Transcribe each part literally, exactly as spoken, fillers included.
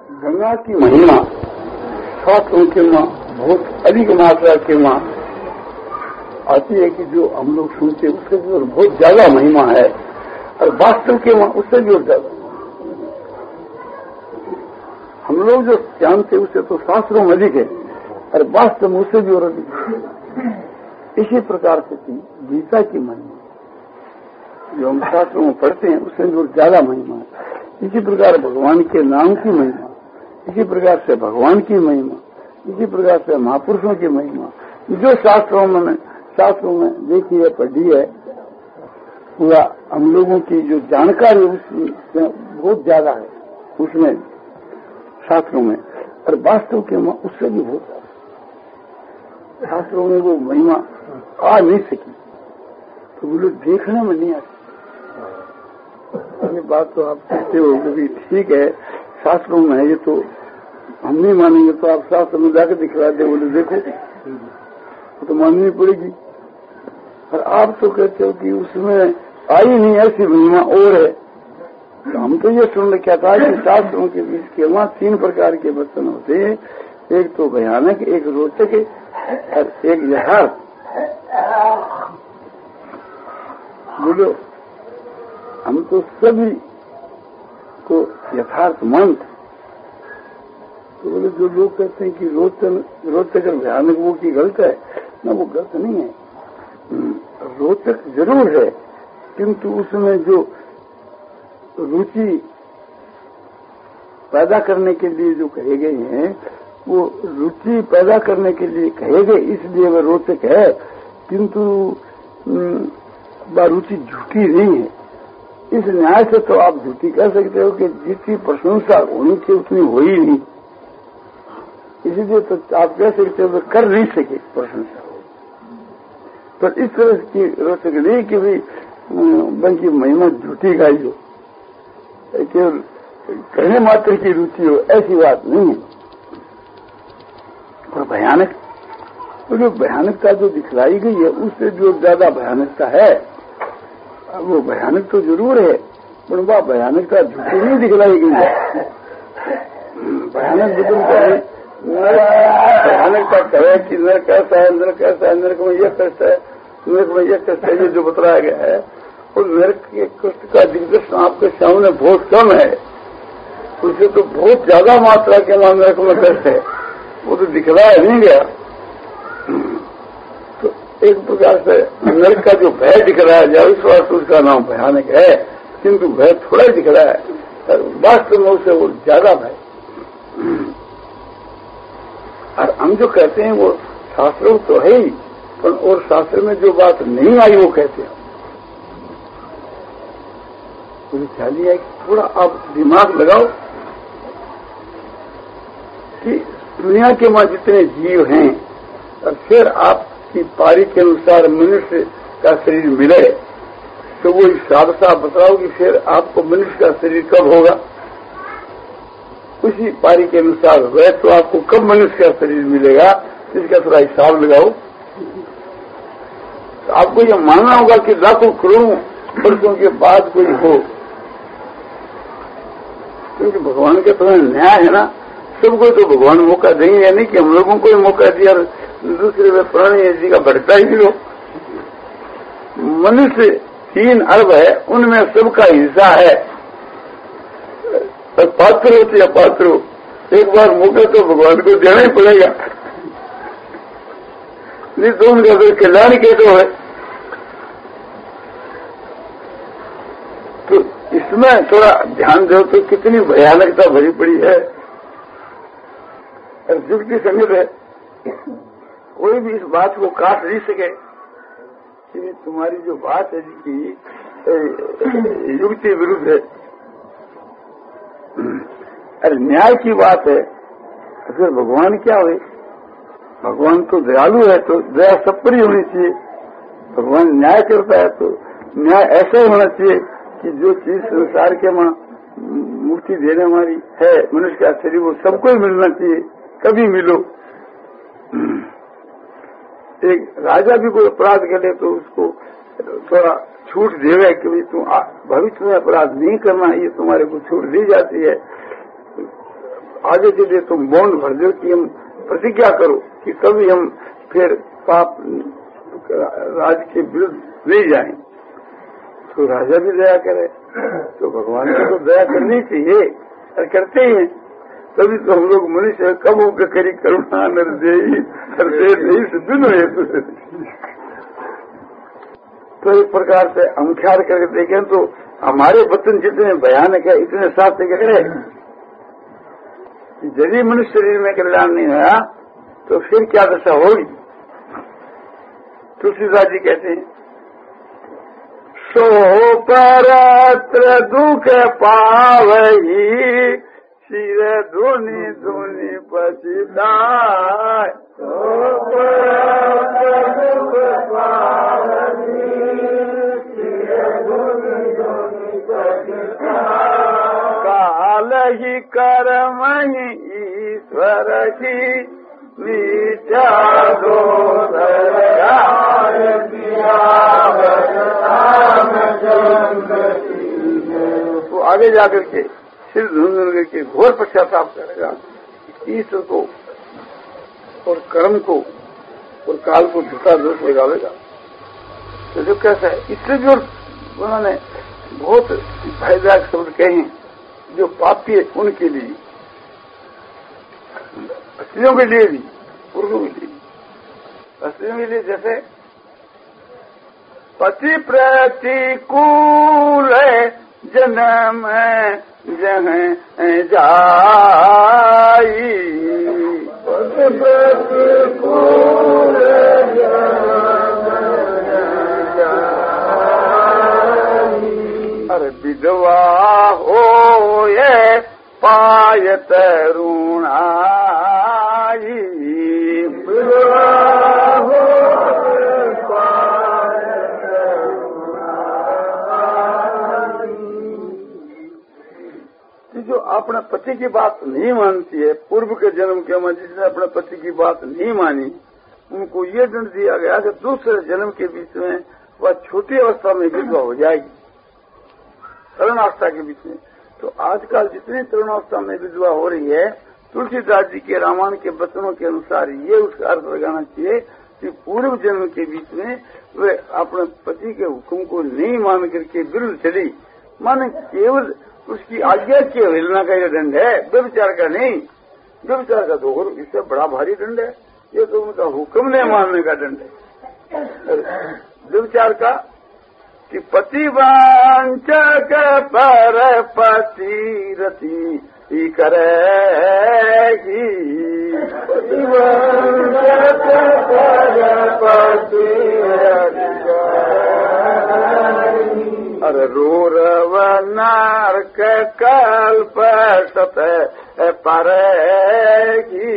गंगा की महिमा शास्त्रों के माँ बहुत अधिक मात्रा के माँ आती है कि जो हम लोग सुनते उससे भी बहुत ज्यादा महिमा है, और वास्तव के माँ उससे भी और ज्यादा। हम लोग जो जानते उससे तो शास्त्रों में अधिक है, और वास्तव में उससे भी और अधिक। इसी प्रकार से गीता की महिमा जो हम शास्त्रों में पढ़ते हैं उससे भी और ज्यादा महिमा है। इसी प्रकार भगवान के नाम की महिमा, इसी प्रकार से भगवान की महिमा, इसी प्रकार से महापुरुषों की महिमा जो शास्त्रों में शास्त्रों में देखी है, पढ़ी है, पूरा हम लोगों की जो जानकारी उसमें बहुत ज्यादा है उसमें शास्त्रों में, और वास्तव के उससे भी बहुत ज्यादा। शास्त्रों में वो महिमा आ नहीं सकी तो वो लोग देखने में नहीं आती। ये बात तो आप कहते हो कि ठीक है शास्त्रों में है, ये तो हम नहीं मानेंगे, तो आप शास्त्र में जाकर दिखला दे, बोले देखो तो माननी पड़ेगी। और आप तो कहते हो कि उसमें आई नहीं ऐसी महिमा और है। तो हम तो ये सुन रखा था कि शास्त्रों के बीच के वहां तीन प्रकार के वचन होते हैं, एक तो भयानक, एक रोचक और एक यथार्थ। बोलो हम तो सभी को यथार्थ मानते। तो बोले जो लोग कहते हैं कि रोचक रोचक और भयानक वो की गलत है ना, वो गलत नहीं है। रोचक जरूर है, किंतु उसमें जो रुचि पैदा करने के लिए जो कहे गए हैं, वो रुचि पैदा करने के लिए कहे गए इसलिए वह रोचक है, किंतु वह रुचि झूठी नहीं है। इस न्याय से तो आप झूठी कह सकते हो कि जितनी प्रशंसा होनी चाहिए उतनी हो ही नहीं, इसीलिए तो आप कह सकते हो कि कर नहीं सके प्रशंसा। तो इस तरह की रोचक नहीं कि भाई बल्कि महिमा झूठी गाई हो, केवल कहने मात्र की रुचि हो, ऐसी बात नहीं है। और भयानक तो जो भयानकता जो दिखलाई गई है उससे जो ज्यादा भयानकता है, वो भयानक तो जरूर है, पर वह भयानकता झूठी नहीं दिखलाई गई है। भयानक बदल कर भयानकता कहे कि नरक कैसा है, नरक कैसा है, नरक में यह कष्ट है, नरक में यह कष्ट है, ये जो बताया गया है, और नरक के कष्ट का दिग्दर्शन आपके सामने बहुत कम है। उससे तो बहुत ज्यादा मात्रा के वहां नरक में कष्ट है, वो तो दिखलाया नहीं गया। तो एक प्रकार से नरक का जो भय दिख रहा है जाए, इस बात उसका नाम भयानक है, किंतु भय थोड़ा ही दिख रहा है, वास्तव में उसे वो ज्यादा भय। और हम जो कहते हैं वो शास्त्रों तो है ही, पर और शास्त्र में जो बात नहीं आई वो कहते हैं। मुझे ख्याल है कि थोड़ा आप दिमाग लगाओ कि दुनिया के वहां जितने जीव हैं, और फिर आपकी पारी के अनुसार मनुष्य का शरीर मिले, तो वो हिसाब साफ बताओ कि फिर आपको मनुष्य का शरीर कब होगा। उसी पारी के अनुसार वह तो आपको कब मनुष्य का शरीर मिलेगा, इसका थोड़ा हिसाब लगाओ। तो आपको यह मानना होगा कि लाखों करोड़ों वर्षों के बाद कोई हो, क्योंकि भगवान के तो न्याय है ना, सबको तो भगवान मौका देंगे, या नहीं कि हम लोगों को ही मौका दिया दूसरे वे प्राणी जी का भटका ही दिलो। मनुष्य तीन अरब है, उनमें सबका हिस्सा है, और पात्र हो या पात्र हो, एक बार मौका तो भगवान को देना ही पड़ेगा, नहीं तो उनका फिर कल्याण कैसे है। तो इसमें थोड़ा ध्यान दो तो कितनी भयानकता भरी पड़ी है, और युक्ति संगत है, कोई भी इस बात को काट नहीं सके कि तुम्हारी जो बात है कि युक्ति विरुद्ध है। अरे न्याय की बात है, तो फिर भगवान क्या हुए? भगवान तो दयालु है, तो दया सब पर ही होनी चाहिए। भगवान न्याय करता है तो न्याय ऐसा ही होना चाहिए कि जो चीज संसार के मां मुक्ति देने वाली है, मनुष्य का शरीर, वो सबको ही मिलना चाहिए, कभी मिलो। एक राजा भी कोई अपराध करे तो उसको थोड़ा छूट देवे कि भाई तुम भविष्य में अपराध नहीं करना, ये तुम्हारे को छूट दी जाती है। आगे के लिए तुम बॉन्ड भर दो कि हम प्रतिज्ञा करो कि कभी हम फिर पाप राज के विरुद्ध नहीं जाएं। तो राजा भी दया करे, तो भगवान को तो दया करनी चाहिए और करते ही हैं। तभी तो हम लोग मनुष्य कब हो करी करुणा निर्देही बिनो हेतु। तो एक प्रकार से हम ख्याल करके देखें तो हमारे वतन जितने भयानक है इतने साथ से करे। यदि मनुष्य शरीर में कल्याण नहीं हुआ तो फिर क्या दशा होगी। तुलसीदास जी कहते हैं, सो परत्र दुख पावही शिर धुनि धुनि पछिताय। सो परत्र दुख पावही शिर धुनि धुनि पछिताय। काल ही कर्म ही ईश्वर की नीचा तो आगे जाकर के सिर धुंध करके घोर पश्चाताप करेगा, ईश्वर को और कर्म को और काल को झूठा दोष लगावेगा। तो जो कैसा है, इससे भी और उन्होंने बहुत भयदायक शब्द कहे हैं जो पापी है उनके लिए, स्त्रियों के लिए भी पुरुषों के लिए। स्त्रियों के लिए जैसे पति प्रतिकूल जन्म जहाँ जाई। पति प्रतिकूल अरे विधवा हो ये पायत ऋणाई। विधवा हो पायत ऋणाई। जो अपने पति की बात नहीं मानती है, पूर्व के जन्म के में जिसने अपने पति की बात नहीं मानी, उनको ये दंड दिया गया कि दूसरे जन्म के बीच में वह छोटी अवस्था में विधवा हो जाएगी, तरुणावस्था के बीच में। तो आजकल जितनी तरुणावस्था में विधवा हो रही है, तुलसीदास जी के रामायण के वचनों के अनुसार ये उसका अर्थ लगाना चाहिए कि पूर्व जन्म के बीच में वे अपने पति के हुक्म को नहीं मान करके विरुद्ध चली, माने केवल उसकी आज्ञा की अवहेलना का यह दंड है, व्यभिचार का नहीं। व्यभिचार का तो और इससे बड़ा भारी दंड है, ये तो उनका हुक्म नहीं मानने का दंड है। व्यभिचार का कि पति वांचक पर पति रति ही करेगी। पति वांचक पर पति रति अरे रोरव नारक कल्प सत परेगी।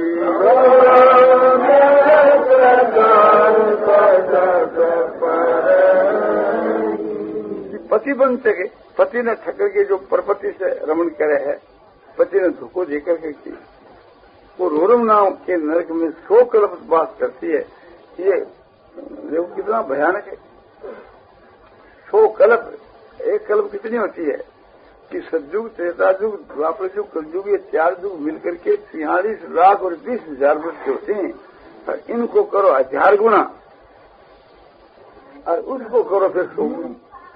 पति बन सके, पति ने ठकर के जो परपति से रमण करे है, पति ने धोखो देकर के की, वो रोरम नाम के नरक में सौ कल्प बात करती है। ये देखो कितना भयानक है। सौ कल्प, एक कल्प कितनी होती है कि सतयुग, त्रेता युग, द्वापर युग, कलयुग, ये चार युग मिलकर के छियालीस लाख और बीस हजार वर्ष के होते हैं। और इनको करो हजार गुना और उसको करो फिर सौ गुना।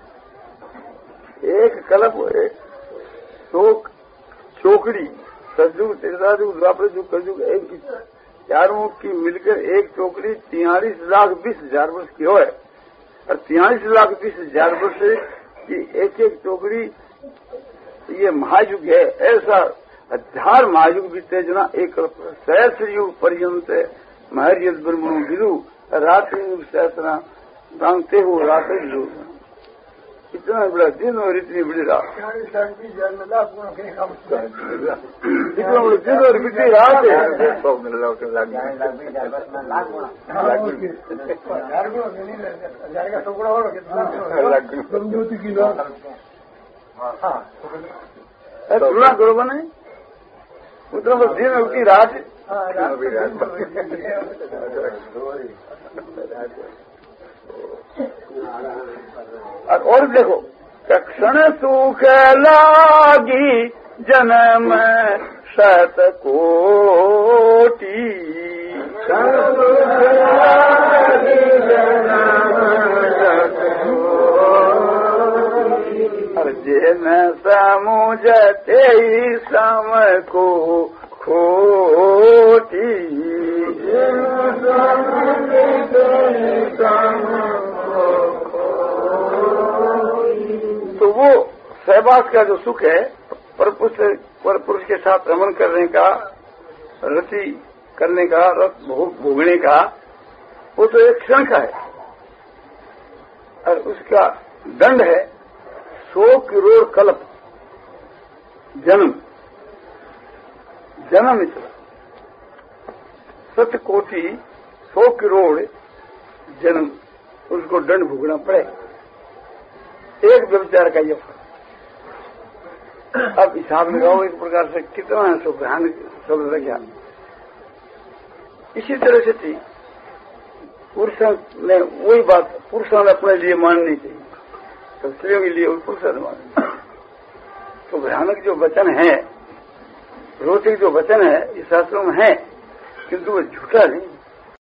एक कल्प एक सौ चौकड़ी, सतयुग, त्रेता युग, द्वापर युग, कलयुग, एक चारों की मिलकर एक चौकड़ी तियालीस लाख बीस हजार वर्ष की हो है। और तियालीस लाख बीस हजार वर्ष की एक एक चौकड़ी ये महायुग है। ऐसा हजार महायुग बीते जना एक सहस्र युग पर्यंत महर्यद ब्रह्मणु विदु रात्रि युग सहस्रा दांगते हो रात्रि युग। इतना बड़ा दिन और इतनी बड़ी रात, इतना बड़ा दिन और बिजली रात है। तुलना करो बने उतना बड़ा दिन और की रात। और देखो, क्षण सुख लागी जन्म शत कोटि जिन समुझते सम को खोटी तो वो सहवास का जो सुख है परपुरुष पर पुरुष के साथ रमण करने का, रति करने का, रस भोगने का, वो तो एक क्षण का है और उसका दंड है सौ करोड़ कल्प जन्म जन्म इतना सत कोटि सौ करोड़ जन्म उसको दंड भुगतना पड़े एक व्यभिचार का ये फल। अब हिसाब लगाओ एक प्रकार से कितना है सो भयानक शब्द ज्ञान। इसी तरह से थी पुरुषों ने वही बात पुरुषों ने अपने लिए माननी चाहिए, तो स्त्रियों के लिए पुरुषों ने माननी। तो भयानक जो वचन है, रोचक जो वचन है इस शास्त्रों में है, किंतु वो झूठा नहीं।